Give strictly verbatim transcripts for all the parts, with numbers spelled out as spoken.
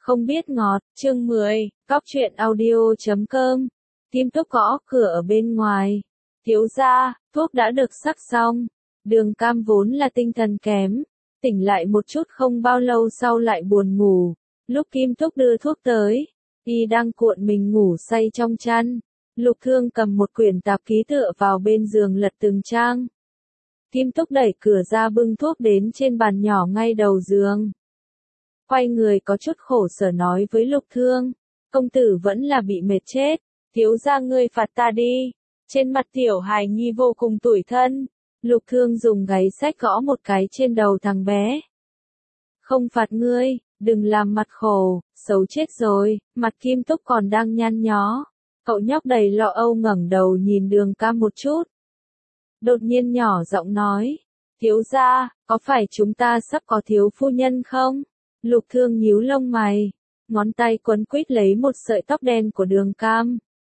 không biết ngọt, chương mười, Cóc truyện audio chấm com. Kim Túc gõ cửa ở bên ngoài. Thiếu gia, thuốc đã được sắc xong. Đường Cam vốn là tinh thần kém, tỉnh lại một chút không bao lâu sau lại buồn ngủ. Lúc Kim Túc đưa thuốc tới, y đang cuộn mình ngủ say trong chăn. Lục Thương cầm một quyển tạp ký tựa vào bên giường lật từng trang. Kim Túc đẩy cửa ra bưng thuốc đến trên bàn nhỏ ngay đầu giường. Quay người có chút khổ sở nói với Lục Thương, công tử vẫn là bị mệt chết, thiếu gia ngươi phạt ta đi. Trên mặt tiểu hài nhi vô cùng tủi thân, Lục Thương dùng gáy xách gõ một cái trên đầu thằng bé. Không phạt ngươi, đừng làm mặt khổ, xấu chết rồi, mặt Kim Túc còn đang nhăn nhó. Cậu nhóc đầy lo âu ngẩng đầu nhìn Đường Cam một chút. Đột nhiên nhỏ giọng nói, thiếu gia, có phải chúng ta sắp có thiếu phu nhân không? Lục Thương nhíu lông mày, ngón tay quấn quýt lấy một sợi tóc đen của Đường Cam.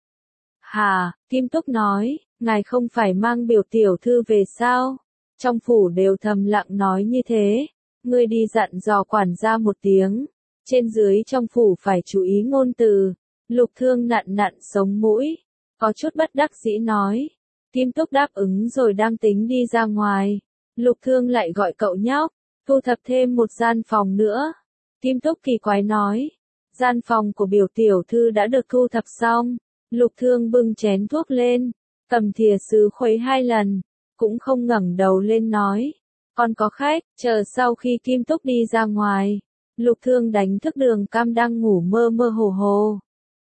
Hà, Kim Túc nói, ngài không phải mang biểu tiểu thư về sao? Trong phủ đều thầm lặng nói như thế, ngươi đi dặn dò quản gia một tiếng, trên dưới trong phủ phải chú ý ngôn từ. Lục Thương nặn nặn sống mũi, có chút bất đắc dĩ nói. Kim Túc đáp ứng rồi đang tính đi ra ngoài. Lục Thương lại gọi cậu nhóc, thu thập thêm một gian phòng nữa. Kim Túc kỳ quái nói, gian phòng của biểu tiểu thư đã được thu thập xong. Lục Thương bưng chén thuốc lên, cầm thìa sứ khuấy hai lần, cũng không ngẩng đầu lên nói, còn có khách. Chờ sau khi Kim Túc đi ra ngoài, Lục Thương đánh thức Đường Cam đang ngủ mơ mơ hồ hồ.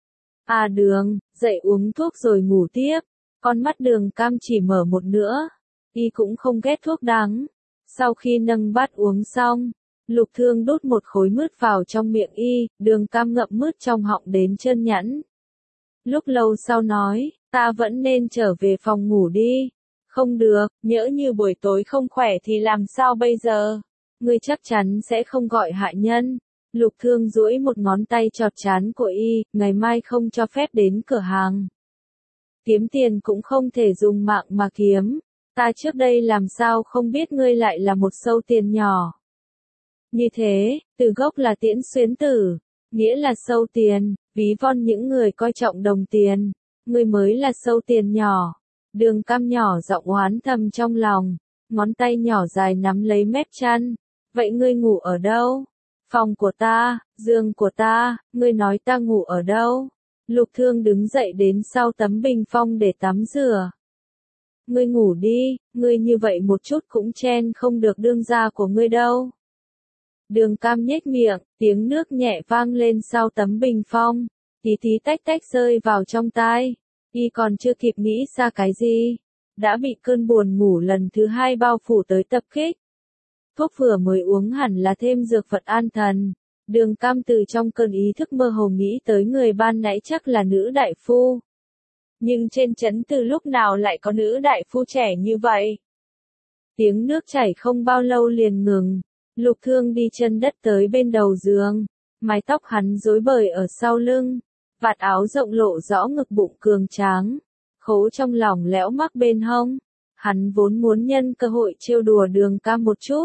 À Đường, dậy uống thuốc rồi ngủ tiếp. Con mắt Đường Cam chỉ mở một nữa, y cũng không ghét thuốc đắng. Sau khi nâng bát uống xong, Lục Thương đút một khối mứt vào trong miệng y, Đường Cam ngậm mứt trong họng đến chân nhẵn. Lúc lâu sau nói, ta vẫn nên trở về phòng ngủ đi. Không được, nhỡ như buổi tối không khỏe thì làm sao bây giờ? Ngươi chắc chắn sẽ không gọi hạ nhân. Lục Thương duỗi một ngón tay chọt trán của y, ngày mai không cho phép đến cửa hàng. Kiếm tiền cũng không thể dùng mạng mà kiếm. Ta trước đây làm sao không biết ngươi lại là một sâu tiền nhỏ. Như thế, từ gốc là tiễn xuyến tử, nghĩa là sâu tiền, ví von những người coi trọng đồng tiền. Ngươi mới là sâu tiền nhỏ. Đường Cam nhỏ giọng oán thầm trong lòng, ngón tay nhỏ dài nắm lấy mép chăn. Vậy ngươi ngủ ở đâu? Phòng của ta, giường của ta, ngươi nói ta ngủ ở đâu? Lục Thương đứng dậy đến sau tấm bình phong để tắm rửa. Ngươi ngủ đi, ngươi như vậy một chút cũng chen không được đương gia của ngươi đâu. Đường Cam nhếch miệng, tiếng nước nhẹ vang lên sau tấm bình phong, tí tí tách tách rơi vào trong tai. Y còn chưa kịp nghĩ ra cái gì, đã bị cơn buồn ngủ lần thứ hai bao phủ tới tập kích. Thuốc vừa mới uống hẳn là thêm dược vật an thần. Đường Cam từ trong cơn ý thức mơ hồ nghĩ tới người ban nãy chắc là nữ đại phu. Nhưng trên trấn từ lúc nào lại có nữ đại phu trẻ như vậy? Tiếng nước chảy không bao lâu liền ngừng. Lục Thương đi chân đất tới bên đầu giường. Mái tóc hắn rối bời ở sau lưng. Vạt áo rộng lộ rõ ngực bụng cường tráng. Khố trong lòng lẽo mắc bên hông. Hắn vốn muốn nhân cơ hội trêu đùa Đường Cam một chút.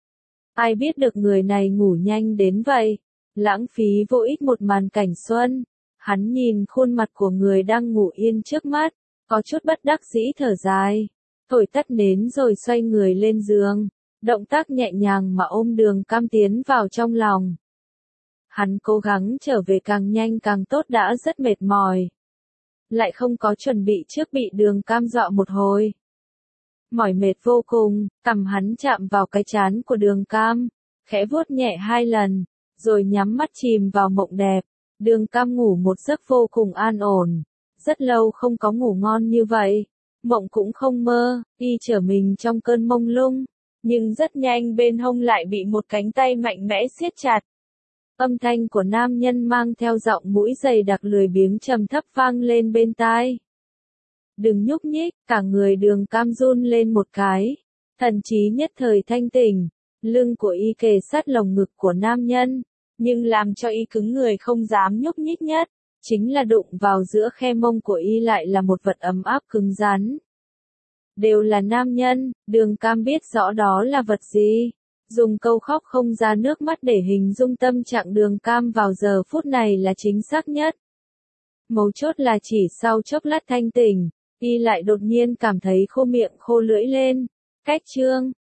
Ai biết được người này ngủ nhanh đến vậy, lãng phí vô ích một màn cảnh xuân. Hắn nhìn khuôn mặt của người đang ngủ yên trước mắt, có chút bất đắc dĩ thở dài, thổi tắt nến rồi xoay người lên giường, động tác nhẹ nhàng mà ôm Đường Cam tiến vào trong lòng. Hắn cố gắng trở về càng nhanh càng tốt, đã rất mệt mỏi. Lại không có chuẩn bị trước bị Đường Cam dọa một hồi. Mỏi mệt vô cùng, cằm hắn chạm vào cái trán của Đường Cam, khẽ vuốt nhẹ hai lần, rồi nhắm mắt chìm vào mộng đẹp. Đường Cam ngủ một giấc vô cùng an ổn, rất lâu không có ngủ ngon như vậy, mộng cũng không mơ, y trở mình trong cơn mông lung, nhưng rất nhanh bên hông lại bị một cánh tay mạnh mẽ siết chặt. Âm thanh của nam nhân mang theo giọng mũi dày đặc lười biếng trầm thấp vang lên bên tai. Đừng nhúc nhích, cả người Đường Cam run lên một cái, thần trí nhất thời thanh tỉnh, lưng của y kề sát lồng ngực của nam nhân, nhưng làm cho y cứng người không dám nhúc nhích nhất, chính là đụng vào giữa khe mông của y lại là một vật ấm áp cứng rắn. Đều là nam nhân, Đường Cam biết rõ đó là vật gì, Dùng câu khóc không ra nước mắt để hình dung tâm trạng Đường Cam vào giờ phút này là chính xác nhất. Mấu chốt là chỉ sau chốc lát thanh tỉnh, y lại đột nhiên cảm thấy khô miệng khô lưỡi lên. Cách chương